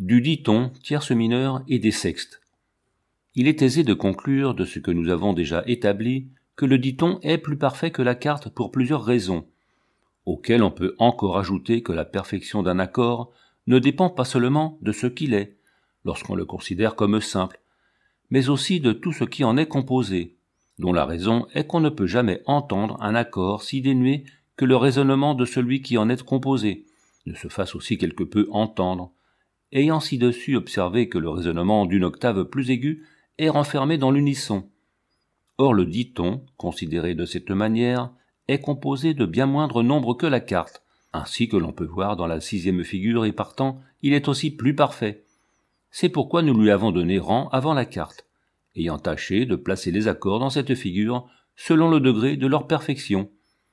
du diton, tierce mineure et des sextes. Il est aisé de conclure de ce que nous avons déjà établi que le diton est plus parfait que la quarte pour plusieurs raisons, auxquelles on peut encore ajouter que la perfection d'un accord ne dépend pas seulement de ce qu'il est, lorsqu'on le considère comme simple, mais aussi de tout ce qui en est composé, dont la raison est qu'on ne peut jamais entendre un accord si dénué que le raisonnement de celui qui en est composé ne se fasse aussi quelque peu entendre, ayant ci-dessus observé que le raisonnement d'une octave plus aiguë est renfermé dans l'unisson. Or le diton, considéré de cette manière, est composé de bien moindre nombre que la quarte, ainsi que l'on peut voir dans la 6e figure, et partant, il est aussi plus parfait. C'est pourquoi nous lui avons donné rang avant la quarte, ayant tâché de placer les accords dans cette figure selon le degré de leur perfection.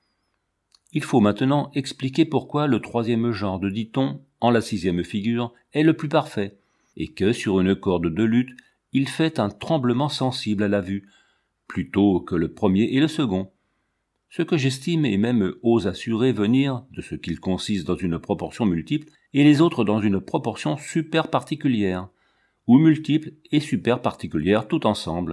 Il faut maintenant expliquer pourquoi le 3e genre de diton, en la 6e figure, est le plus parfait, et que sur une corde de luth, il fait un tremblement sensible à la vue, plutôt que le premier et le second. Ce que j'estime et même ose assurer venir de ce qu'il consiste dans une proportion multiple et les autres dans une proportion super particulière, ou multiple et super particulière tout ensemble.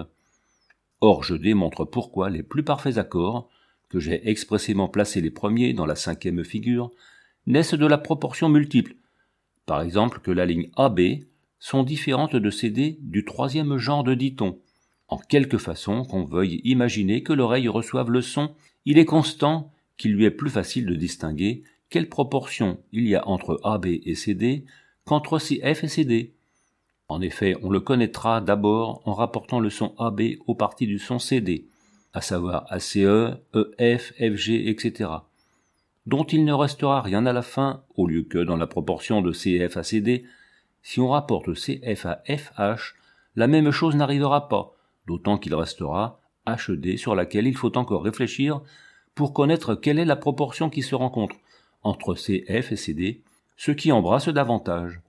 Or je démontre pourquoi les plus parfaits accords, que j'ai expressément placés les premiers dans la 5e figure, naissent de la proportion multiple, par exemple que la ligne AB sont différentes de CD du 3e genre de diton. En quelque façon qu'on veuille imaginer que l'oreille reçoive le son, il est constant qu'il lui est plus facile de distinguer quelle proportion il y a entre AB et CD qu'entre CF et CD. En effet, on le connaîtra d'abord en rapportant le son AB aux parties du son CD, à savoir ACE, EF, FG, etc., dont il ne restera rien à la fin, au lieu que dans la proportion de CF à CD, si on rapporte CF à FH, la même chose n'arrivera pas, d'autant qu'il restera HD sur laquelle il faut encore réfléchir pour connaître quelle est la proportion qui se rencontre entre CF et CD, ce qui embrasse davantage.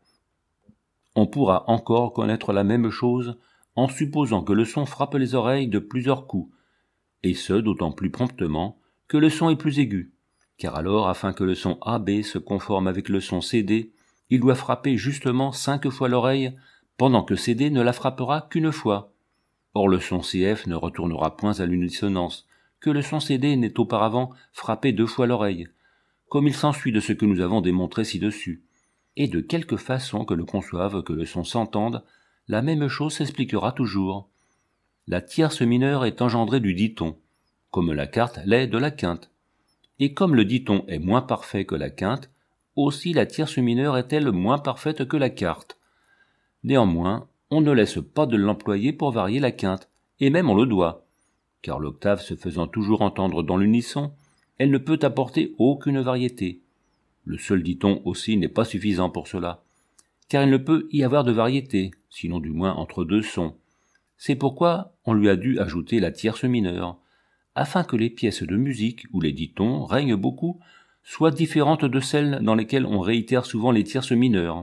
On pourra encore connaître la même chose en supposant que le son frappe les oreilles de plusieurs coups, et ce d'autant plus promptement que le son est plus aigu, car alors afin que le son AB se conforme avec le son CD, il doit frapper justement 5 fois l'oreille, pendant que CD ne la frappera qu'une fois. Or le son CF ne retournera point à l'unisonance, que le son CD n'ait auparavant frappé 2 fois l'oreille, comme il s'ensuit de ce que nous avons démontré ci-dessus. Et de quelque façon que le conçoive que le son s'entende, la même chose s'expliquera toujours. La tierce mineure est engendrée du diton, comme la quarte l'est de la quinte. Et comme le diton est moins parfait que la quinte, aussi la tierce mineure est-elle moins parfaite que la quarte. Néanmoins, on ne laisse pas de l'employer pour varier la quinte, et même on le doit, car l'octave se faisant toujours entendre dans l'unisson, elle ne peut apporter aucune variété. Le seul diton aussi n'est pas suffisant pour cela, car il ne peut y avoir de variété, sinon du moins entre 2 sons. C'est pourquoi on lui a dû ajouter la tierce mineure, afin que les pièces de musique où les ditons règnent beaucoup soient différentes de celles dans lesquelles on réitère souvent les tierces mineures.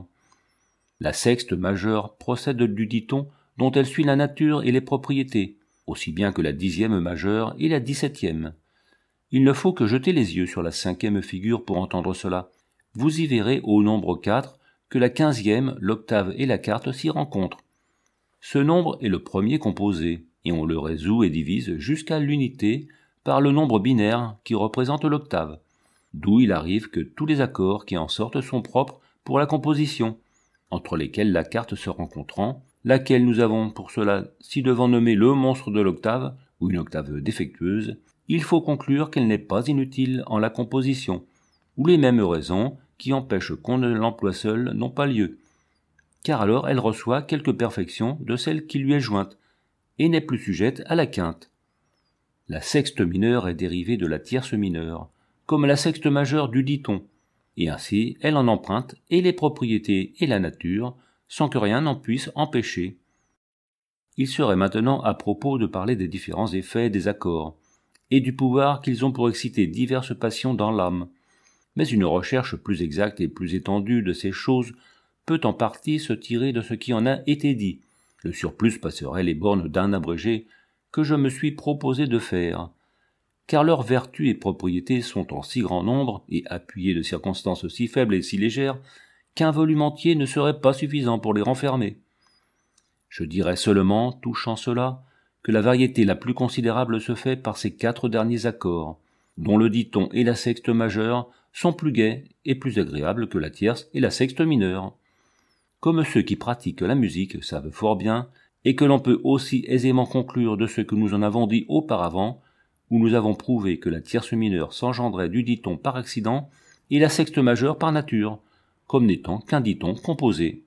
La sexte majeure procède du diton dont elle suit la nature et les propriétés, aussi bien que la 10e majeure et la 17e. Il ne faut que jeter les yeux sur la 5e figure pour entendre cela. Vous y verrez au nombre 4 que la 15e, l'octave et la quarte s'y rencontrent. Ce nombre est le premier composé, et on le résout et divise jusqu'à l'unité par le nombre binaire qui représente l'octave, d'où il arrive que tous les accords qui en sortent sont propres pour la composition, entre lesquels la quarte se rencontrant, laquelle nous avons pour cela si devant nommer le monstre de l'octave, ou une octave défectueuse, il faut conclure qu'elle n'est pas inutile en la composition, où les mêmes raisons qui empêchent qu'on ne l'emploie seule n'ont pas lieu, car alors elle reçoit quelque perfection de celle qui lui est jointe, et n'est plus sujette à la quinte. La sexte mineure est dérivée de la tierce mineure, comme la sexte majeure du diton, et ainsi elle en emprunte et les propriétés et la nature, sans que rien n'en puisse empêcher. Il serait maintenant à propos de parler des différents effets des accords, et du pouvoir qu'ils ont pour exciter diverses passions dans l'âme. Mais une recherche plus exacte et plus étendue de ces choses peut en partie se tirer de ce qui en a été dit. Le surplus passerait les bornes d'un abrégé que je me suis proposé de faire, car leurs vertus et propriétés sont en si grand nombre et appuyées de circonstances si faibles et si légères qu'un volume entier ne serait pas suffisant pour les renfermer. Je dirais seulement, touchant cela, que la variété la plus considérable se fait par ces 4 derniers accords, dont le diton et la sexte majeure sont plus gais et plus agréables que la tierce et la sexte mineure. Comme ceux qui pratiquent la musique savent fort bien, et que l'on peut aussi aisément conclure de ce que nous en avons dit auparavant, où nous avons prouvé que la tierce mineure s'engendrait du diton par accident et la sexte majeure par nature, comme n'étant qu'un diton composé.